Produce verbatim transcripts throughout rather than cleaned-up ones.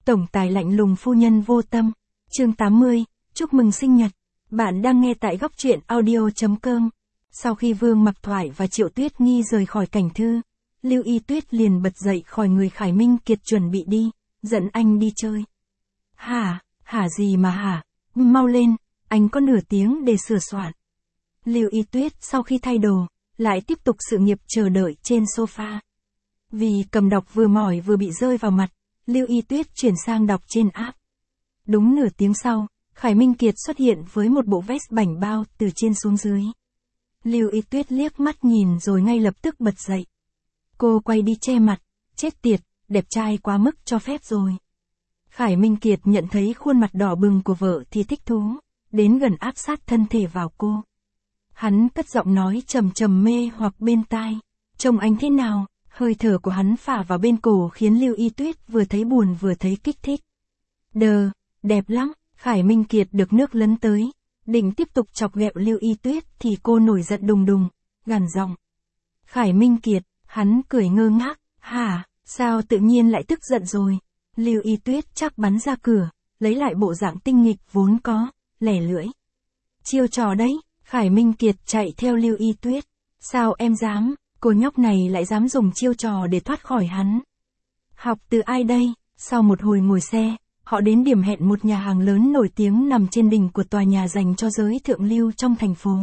Tổng tài lạnh lùng phu nhân vô tâm. Chương tám mươi, chúc mừng sinh nhật. Bạn đang nghe tại góc truyện audio chấm com. Sau khi Vương Mặc Thoại và Triệu Tuyết Nghi rời khỏi cảnh thư, Lưu Y Tuyết liền bật dậy khỏi người Khải Minh Kiệt chuẩn bị đi, dẫn anh đi chơi. Hả, hả gì mà hả, mau lên, anh có nửa tiếng để sửa soạn. Lưu Y Tuyết sau khi thay đồ, lại tiếp tục sự nghiệp chờ đợi trên sofa. Vì cầm đọc vừa mỏi vừa bị rơi vào mặt, Lưu Y Tuyết chuyển sang đọc trên app. Đúng nửa tiếng sau, Khải Minh Kiệt xuất hiện với một bộ vest bảnh bao từ trên xuống dưới. Lưu Y Tuyết liếc mắt nhìn rồi ngay lập tức bật dậy. Cô quay đi che mặt, chết tiệt, đẹp trai quá mức cho phép rồi. Khải Minh Kiệt nhận thấy khuôn mặt đỏ bừng của vợ thì thích thú, đến gần áp sát thân thể vào cô. Hắn cất giọng nói trầm trầm mê hoặc bên tai. Trông anh thế nào? Hơi thở của hắn phả vào bên cổ khiến Lưu Y Tuyết vừa thấy buồn vừa thấy kích thích. Đờ, đẹp lắm. Khải Minh Kiệt được nước lấn tới, định tiếp tục chọc ghẹo Lưu Y Tuyết thì cô nổi giận đùng đùng, gằn giọng. Khải Minh Kiệt, hắn cười ngơ ngác, hả, sao tự nhiên lại tức giận rồi. Lưu Y Tuyết chắc bắn ra cửa, lấy lại bộ dạng tinh nghịch vốn có, lẻ lưỡi. Chiêu trò đấy. Khải Minh Kiệt chạy theo Lưu Y Tuyết. Sao em dám, cô nhóc này lại dám dùng chiêu trò để thoát khỏi hắn. Học từ ai đây? Sau một hồi ngồi xe, họ đến điểm hẹn một nhà hàng lớn nổi tiếng nằm trên đỉnh của tòa nhà dành cho giới thượng lưu trong thành phố.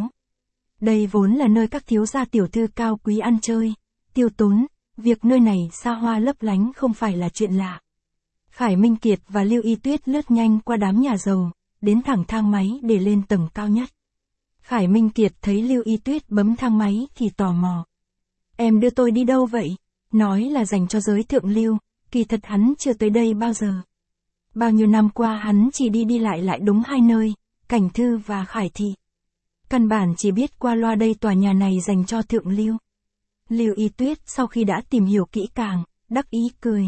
Đây vốn là nơi các thiếu gia tiểu thư cao quý ăn chơi, tiêu tốn, việc nơi này xa hoa lấp lánh không phải là chuyện lạ. Khải Minh Kiệt và Lưu Y Tuyết lướt nhanh qua đám nhà giàu, đến thẳng thang máy để lên tầng cao nhất. Khải Minh Kiệt thấy Lưu Y Tuyết bấm thang máy thì tò mò. Em đưa tôi đi đâu vậy? Nói là dành cho giới thượng lưu, kỳ thật hắn chưa tới đây bao giờ. Bao nhiêu năm qua hắn chỉ đi đi lại lại đúng hai nơi, Cảnh Thư và Khải Thị. Căn bản chỉ biết qua loa đây tòa nhà này dành cho thượng lưu. Lưu Y Tuyết sau khi đã tìm hiểu kỹ càng, đắc ý cười.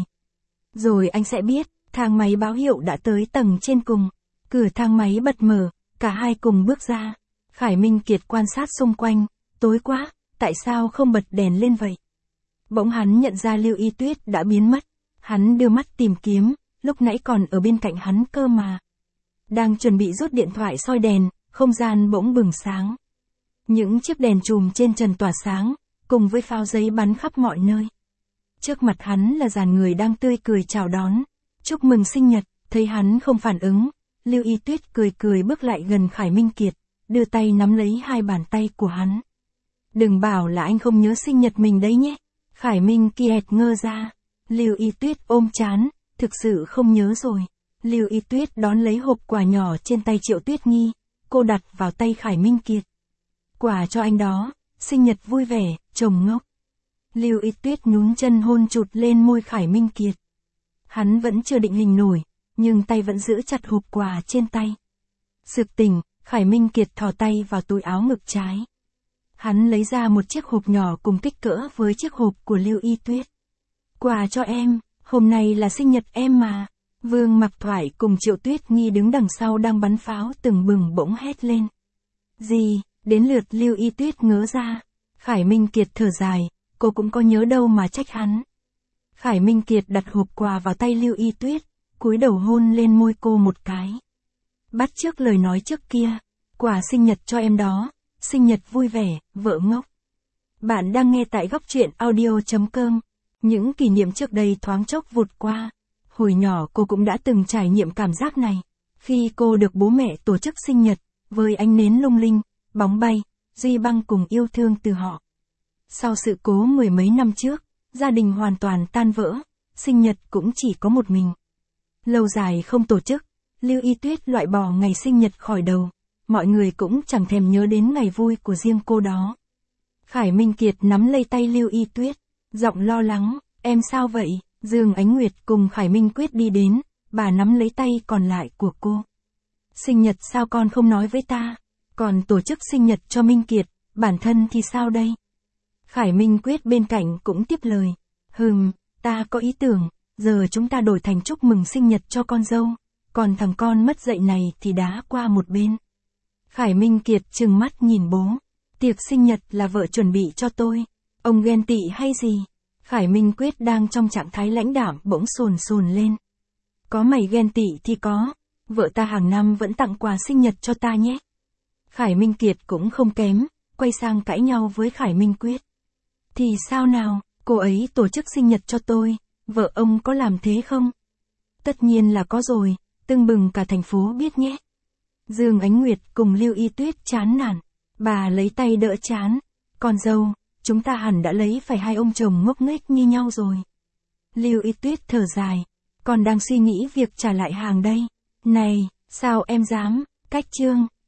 Rồi anh sẽ biết, thang máy báo hiệu đã tới tầng trên cùng. Cửa thang máy bật mở, cả hai cùng bước ra. Khải Minh Kiệt quan sát xung quanh, tối quá, tại sao không bật đèn lên vậy? Bỗng hắn nhận ra Lưu Y Tuyết đã biến mất. Hắn đưa mắt tìm kiếm, lúc nãy còn ở bên cạnh hắn cơ mà. Đang chuẩn bị rút điện thoại soi đèn, không gian bỗng bừng sáng. Những chiếc đèn chùm trên trần tỏa sáng, cùng với pháo giấy bắn khắp mọi nơi. Trước mặt hắn là dàn người đang tươi cười chào đón, chúc mừng sinh nhật. Thấy hắn không phản ứng, Lưu Y Tuyết cười cười bước lại gần Khải Minh Kiệt, đưa tay nắm lấy hai bàn tay của hắn. Đừng bảo là anh không nhớ sinh nhật mình đấy nhé. Khải Minh Kiệt ngơ ra. Lưu Y Tuyết ôm trán, thực sự không nhớ rồi. Lưu Y Tuyết đón lấy hộp quà nhỏ trên tay Triệu Tuyết Nghi, cô đặt vào tay Khải Minh Kiệt. Quà cho anh đó, sinh nhật vui vẻ, chồng ngốc. Lưu Y Tuyết nhún chân hôn chụt lên môi Khải Minh Kiệt. Hắn vẫn chưa định hình nổi, nhưng tay vẫn giữ chặt hộp quà trên tay. Sực tỉnh, Khải Minh Kiệt thò tay vào túi áo ngực trái. Hắn lấy ra một chiếc hộp nhỏ cùng kích cỡ với chiếc hộp của Lưu Y Tuyết. Quà cho em, hôm nay là sinh nhật em mà. Vương Mặc Thoại cùng Triệu Tuyết Nghi đứng đằng sau đang bắn pháo từng bừng bỗng hét lên. Gì, đến lượt Lưu Y Tuyết ngớ ra. Khải Minh Kiệt thở dài, cô cũng có nhớ đâu mà trách hắn. Khải Minh Kiệt đặt hộp quà vào tay Lưu Y Tuyết, cúi đầu hôn lên môi cô một cái. Bắt chước lời nói trước kia, quà sinh nhật cho em đó, sinh nhật vui vẻ, vợ ngốc. Bạn đang nghe tại góc truyện audio chấm com. Những kỷ niệm trước đây thoáng chốc vụt qua. Hồi nhỏ cô cũng đã từng trải nghiệm cảm giác này. Khi cô được bố mẹ tổ chức sinh nhật, với ánh nến lung linh, bóng bay, duy băng cùng yêu thương từ họ. Sau sự cố mười mấy năm trước, gia đình hoàn toàn tan vỡ, sinh nhật cũng chỉ có một mình. Lâu dài không tổ chức, Lưu Y Tuyết loại bỏ ngày sinh nhật khỏi đầu. Mọi người cũng chẳng thèm nhớ đến ngày vui của riêng cô đó. Khải Minh Kiệt nắm lấy tay Lưu Y Tuyết, giọng lo lắng, em sao vậy? Dương Ánh Nguyệt cùng Khải Minh Quyết đi đến, bà nắm lấy tay còn lại của cô. Sinh nhật sao con không nói với ta? Còn tổ chức sinh nhật cho Minh Kiệt, bản thân thì sao đây? Khải Minh Quyết bên cạnh cũng tiếp lời. Hừm, ta có ý tưởng, giờ chúng ta đổi thành chúc mừng sinh nhật cho con dâu, còn thằng con mất dạy này thì đá qua một bên. Khải Minh Kiệt trừng mắt nhìn bố. Tiệc sinh nhật là vợ chuẩn bị cho tôi. Ông ghen tị hay gì? Khải Minh Quyết đang trong trạng thái lãnh đạm bỗng sồn sồn lên. Có mày ghen tị thì có. Vợ ta hàng năm vẫn tặng quà sinh nhật cho ta nhé. Khải Minh Kiệt cũng không kém, quay sang cãi nhau với Khải Minh Quyết. Thì sao nào, cô ấy tổ chức sinh nhật cho tôi, vợ ông có làm thế không? Tất nhiên là có rồi, tưng bừng cả thành phố biết nhé. Dương Ánh Nguyệt cùng Lưu Y Tuyết chán nản. Bà lấy tay đỡ chán. Con dâu, chúng ta hẳn đã lấy phải hai ông chồng ngốc nghếch như nhau rồi. Lưu Y Tuyết thở dài. Con đang suy nghĩ việc trả lại hàng đây. Này, sao em dám, cách trương.